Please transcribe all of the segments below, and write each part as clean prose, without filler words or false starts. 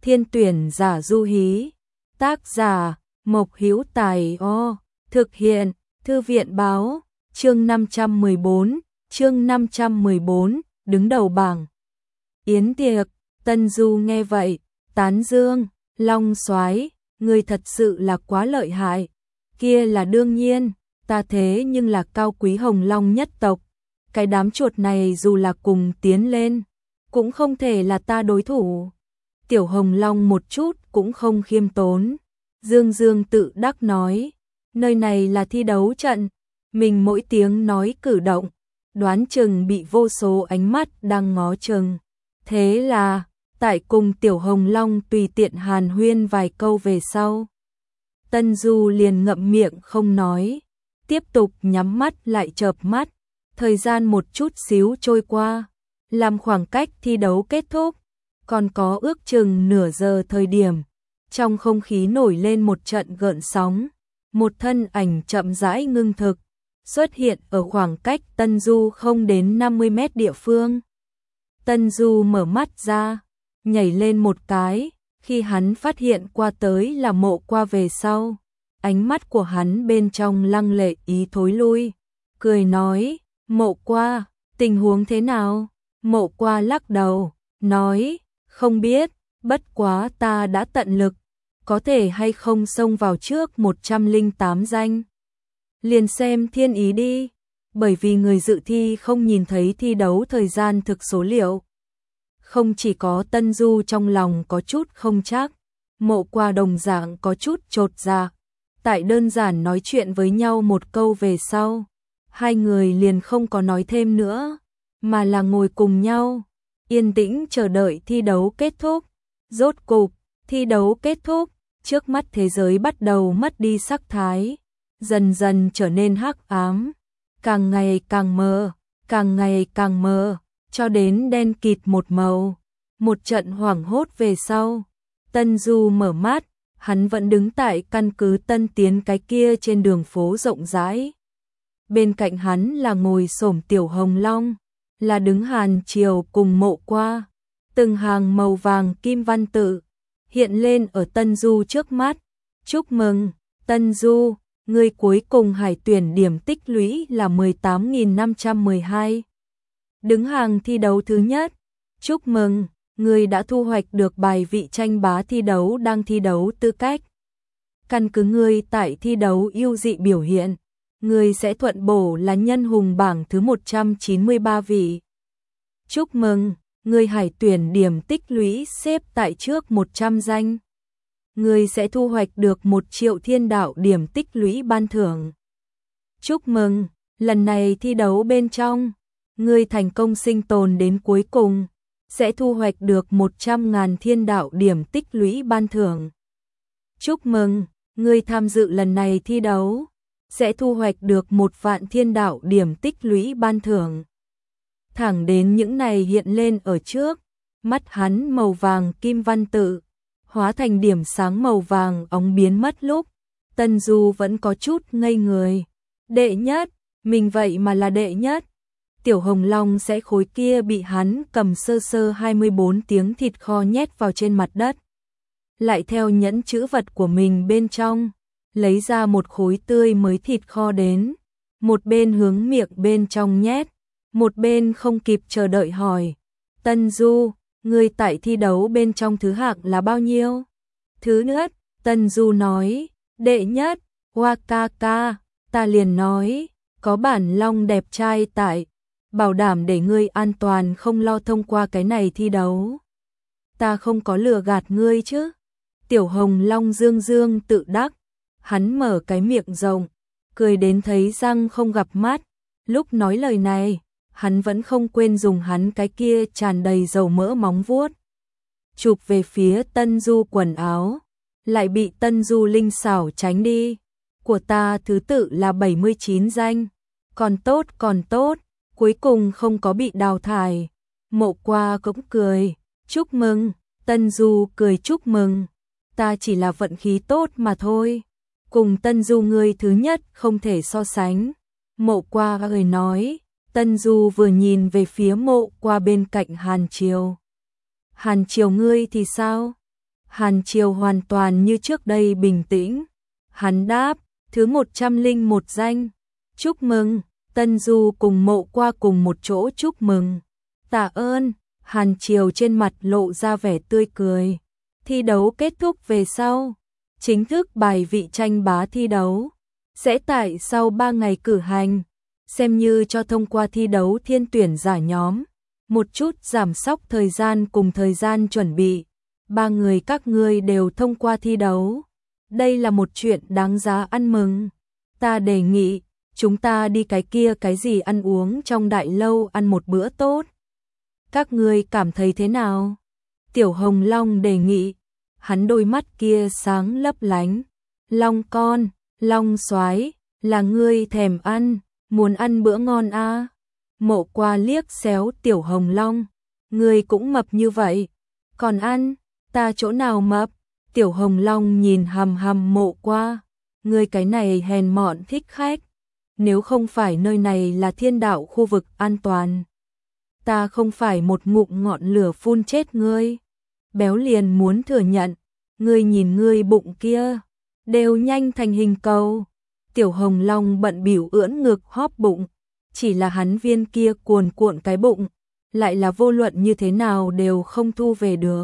Thiên tuyển giả du hí. Tác giả, Mộc Hữu Tài O. Thực hiện, Thư viện báo, chương 514, đứng đầu bảng. Yến tiệc, Tân Du nghe vậy, tán dương, Long soái, ngươi thật sự là quá lợi hại. Kia là đương nhiên, ta thế nhưng là cao quý Hồng Long nhất tộc. Cái đám chuột này dù là cùng tiến lên, cũng không thể là ta đối thủ. Tiểu Hồng Long một chút cũng không khiêm tốn. Dương Dương tự đắc nói, nơi này là thi đấu trận, mình mỗi tiếng nói cử động, đoán chừng bị vô số ánh mắt đang ngó chừng. Thế là, tại cùng Tiểu Hồng Long tùy tiện hàn huyên vài câu về sau. Tân Du liền ngậm miệng không nói, tiếp tục nhắm mắt lại chợp mắt. Thời gian một chút xíu trôi qua, làm khoảng cách thi đấu kết thúc, còn có ước chừng nửa giờ thời điểm. Trong không khí nổi lên một trận gợn sóng, một thân ảnh chậm rãi ngưng thực, xuất hiện ở khoảng cách Tân Du không đến 50 mét địa phương. Tân Du mở mắt ra, nhảy lên một cái, khi hắn phát hiện qua tới là Mộ Qua về sau. Ánh mắt của hắn bên trong lăng lệ ý thối lui, cười nói, Mộ Qua, tình huống thế nào? Mộ Qua lắc đầu, nói, không biết, bất quá ta đã tận lực, có thể hay không xông vào trước 108 danh. Liền xem thiên ý đi, bởi vì người dự thi không nhìn thấy thi đấu thời gian thực số liệu. Không chỉ có Tân Du trong lòng có chút không chắc, Mộ Qua đồng dạng có chút chột dạ. Tại đơn giản nói chuyện với nhau một câu về sau, hai người liền không có nói thêm nữa, mà là ngồi cùng nhau, yên tĩnh chờ đợi thi đấu kết thúc. Rốt cục, thi đấu kết thúc, trước mắt thế giới bắt đầu mất đi sắc thái, dần dần trở nên hắc ám, càng ngày càng mờ, càng ngày càng mờ, cho đến đen kịt một màu. Một trận hoảng hốt về sau, Tân Du mở mắt, hắn vẫn đứng tại căn cứ Tân Tiến cái kia trên đường phố rộng rãi. Bên cạnh hắn là ngồi xổm Tiểu Hồng Long, là đứng Hàn Triều cùng Mộ Qua. Từng hàng màu vàng kim văn tự hiện lên ở Tân Du trước mắt. Chúc mừng, Tân Du, ngươi cuối cùng hải tuyển điểm tích lũy là 18.512. Đứng hàng thi đấu thứ nhất. Chúc mừng, ngươi đã thu hoạch được bài vị tranh bá thi đấu đang thi đấu tư cách. Căn cứ ngươi tại thi đấu ưu dị biểu hiện, ngươi sẽ thuận bổ là nhân hùng bảng thứ 193 vị. Chúc mừng, ngươi hải tuyển điểm tích lũy xếp tại trước 100 danh. Ngươi sẽ thu hoạch được 1 triệu thiên đạo điểm tích lũy ban thưởng. Chúc mừng, lần này thi đấu bên trong, ngươi thành công sinh tồn đến cuối cùng, sẽ thu hoạch được 100.000 thiên đạo điểm tích lũy ban thưởng. Chúc mừng, ngươi tham dự lần này thi đấu, sẽ thu hoạch được 1 vạn thiên đạo điểm tích lũy ban thưởng. Thẳng đến những này hiện lên ở trước, mắt hắn màu vàng kim văn tự, hóa thành điểm sáng màu vàng óng biến mất lúc, Tân Du vẫn có chút ngây người. Đệ nhất, mình vậy mà là đệ nhất. Tiểu Hồng Long sẽ khối kia bị hắn cầm sơ sơ 24 tiếng thịt kho nhét vào trên mặt đất. Lại theo nhẫn chữ vật của mình bên trong, lấy ra một khối tươi mới thịt kho đến. Một bên hướng miệng bên trong nhét, một bên không kịp chờ đợi hỏi. Tân Du, ngươi tại thi đấu bên trong thứ hạng là bao nhiêu? Thứ nhất, Tân Du nói, đệ nhất, Hoa ca ca, ta liền nói, có bản long đẹp trai tại, bảo đảm để ngươi an toàn không lo thông qua cái này thi đấu. Ta không có lừa gạt ngươi chứ? Tiểu Hồng Long dương dương tự đắc, hắn mở cái miệng rộng, cười đến thấy răng không gặp mắt. Lúc nói lời này, hắn vẫn không quên dùng hắn cái kia tràn đầy dầu mỡ móng vuốt chụp về phía Tân Du quần áo, lại bị Tân Du linh xảo tránh đi. Của ta thứ tự là 79 danh, còn tốt, cuối cùng không có bị đào thải. Mộ Qua cũng cười, chúc mừng. Tân Du cười chúc mừng, ta chỉ là vận khí tốt mà thôi, cùng Tân Du ngươi thứ nhất không thể so sánh. Mộ Qua cười nói. Tân Du vừa nhìn về phía Mộ Qua bên cạnh Hàn Triều. Hàn Triều ngươi thì sao? Hàn Triều hoàn toàn như trước đây bình tĩnh. Hắn đáp, thứ 101 danh. Chúc mừng, Tân Du cùng Mộ Qua cùng một chỗ chúc mừng. Tạ ơn, Hàn Triều trên mặt lộ ra vẻ tươi cười. Thi đấu kết thúc về sau, chính thức bài vị tranh bá thi đấu sẽ tại sau 3 ngày cử hành, xem như cho thông qua thi đấu thiên tuyển giả nhóm, một chút giảm sóc thời gian cùng thời gian chuẩn bị. 3 người các ngươi đều thông qua thi đấu. Đây là một chuyện đáng giá ăn mừng. Ta đề nghị, chúng ta đi cái kia cái gì ăn uống trong đại lâu ăn một bữa tốt. Các ngươi cảm thấy thế nào? Tiểu Hồng Long đề nghị. Hắn đôi mắt kia sáng lấp lánh. Long con, Long soái, là ngươi thèm ăn, muốn ăn bữa ngon a? Mộ Qua liếc xéo Tiểu Hồng Long. Ngươi cũng mập như vậy. Còn ăn, ta chỗ nào mập? Tiểu Hồng Long nhìn hằm hằm Mộ Qua. Ngươi cái này hèn mọn thích khách. Nếu không phải nơi này là thiên đạo khu vực an toàn, ta không phải một ngụm ngọn lửa phun chết ngươi. Béo liền muốn thừa nhận, ngươi nhìn ngươi bụng kia, đều nhanh thành hình cầu. Tiểu Hồng Long bận bỉu ưỡn ngực hóp bụng, chỉ là hắn viên kia cuồn cuộn cái bụng, lại là vô luận như thế nào đều không thu về được.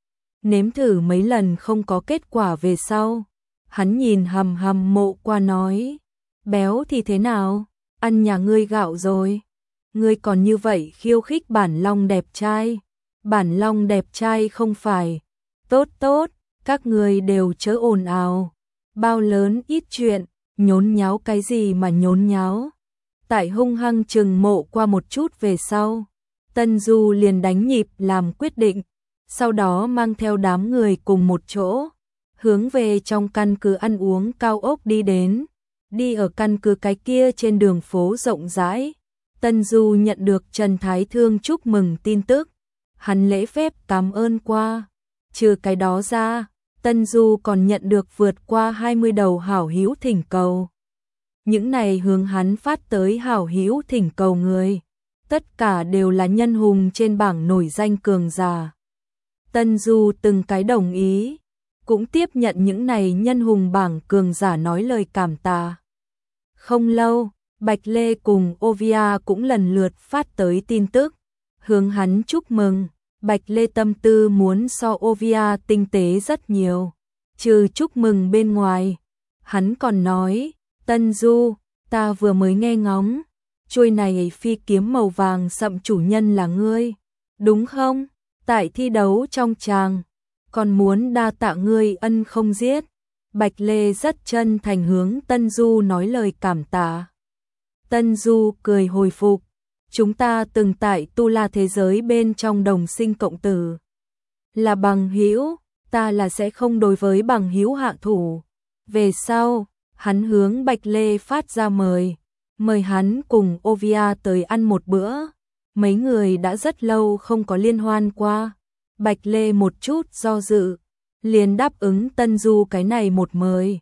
Nếm thử mấy lần không có kết quả về sau, hắn nhìn hằm hằm Mộ Qua nói, béo thì thế nào, ăn nhà ngươi gạo rồi. Ngươi còn như vậy khiêu khích bản long đẹp trai. Bản long đẹp trai không phải. Tốt tốt, các ngươi đều chớ ồn ào. Bao lớn ít chuyện, nhốn nháo cái gì mà nhốn nháo. Tại hung hăng chừng Mộ Qua một chút về sau, Tân Du liền đánh nhịp làm quyết định, sau đó mang theo đám người cùng một chỗ, hướng về trong căn cứ ăn uống cao ốc đi đến. Đi ở căn cứ cái kia trên đường phố rộng rãi, Tân Du nhận được Trần Thái Thương chúc mừng tin tức. Hắn lễ phép cảm ơn qua. Trừ cái đó ra, Tân Du còn nhận được vượt qua 20 đầu hảo hữu thỉnh cầu. Những này hướng hắn phát tới hảo hữu thỉnh cầu người, tất cả đều là nhân hùng trên bảng nổi danh cường giả. Tân Du từng cái đồng ý, cũng tiếp nhận những này nhân hùng bảng cường giả nói lời cảm tạ. Không lâu, Bạch Lê cùng Ovia cũng lần lượt phát tới tin tức, hướng hắn chúc mừng. Bạch Lê tâm tư muốn so Ovia tinh tế rất nhiều. Trừ chúc mừng bên ngoài, hắn còn nói, Tân Du, ta vừa mới nghe ngóng, chuôi này phi kiếm màu vàng sậm chủ nhân là ngươi, đúng không? Tại thi đấu trong tràng, còn muốn đa tạ ngươi ân không giết. Bạch Lê rất chân thành hướng Tân Du nói lời cảm tạ. Tân Du cười hồi phục, chúng ta từng tại Tu La thế giới bên trong đồng sinh cộng tử, là bằng hữu, ta là sẽ không đối với bằng hữu hạ thủ. Về sau, hắn hướng Bạch Lê phát ra mời hắn cùng Ovia tới ăn một bữa. Mấy người đã rất lâu không có liên hoan qua. Bạch Lê một chút do dự, liền đáp ứng Tân Du cái này một mời.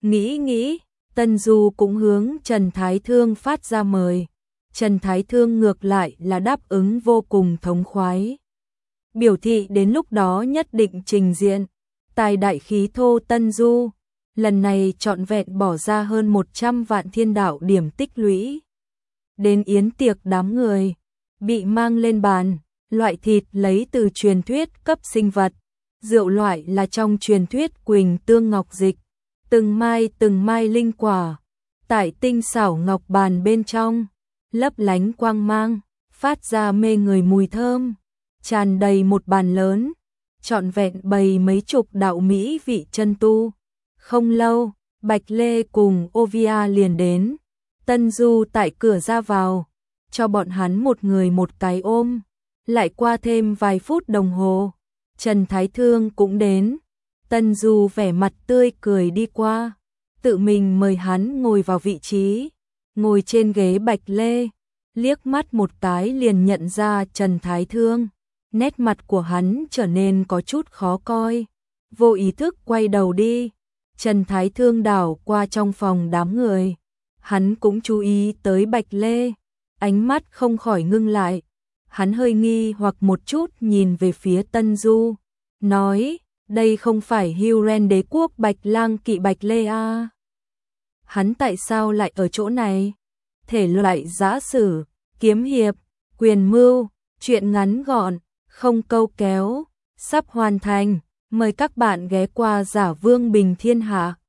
Nghĩ, Tân Du cũng hướng Trần Thái Thương phát ra mời. Trần Thái Thương ngược lại là đáp ứng vô cùng thống khoái. Biểu thị đến lúc đó nhất định trình diện. Tài đại khí thô Tân Du, lần này trọn vẹn bỏ ra hơn 100 vạn thiên đạo điểm tích lũy. Đến yến tiệc đám người, bị mang lên bàn, loại thịt lấy từ truyền thuyết cấp sinh vật, rượu loại là trong truyền thuyết Quỳnh Tương Ngọc Dịch, từng mai linh quả, tại tinh xảo ngọc bàn bên trong, lấp lánh quang mang, phát ra mê người mùi thơm, tràn đầy một bàn lớn, trọn vẹn bày mấy chục đạo mỹ vị chân tu. Không lâu, Bạch Lê cùng Ovia liền đến, Tân Du tại cửa ra vào, cho bọn hắn một người một cái ôm. Lại qua thêm vài phút đồng hồ, Trần Thái Thương cũng đến. Tân Du vẻ mặt tươi cười đi qua, tự mình mời hắn ngồi vào vị trí, ngồi trên ghế Bạch Lê, liếc mắt một cái liền nhận ra Trần Thái Thương. Nét mặt của hắn trở nên có chút khó coi, vô ý thức quay đầu đi. Trần Thái Thương đảo qua trong phòng đám người, hắn cũng chú ý tới Bạch Lê, ánh mắt không khỏi ngưng lại. Hắn hơi nghi hoặc một chút nhìn về phía Tân Du, nói, Đây không phải Huren đế quốc Bạch Lang Kỵ Bạch Lê a. Hắn tại sao lại ở chỗ này? Thể loại giã sử, kiếm hiệp, quyền mưu, truyện ngắn gọn, không câu kéo, sắp hoàn thành. Mời các bạn ghé qua Giả Vương Bình Thiên Hạ.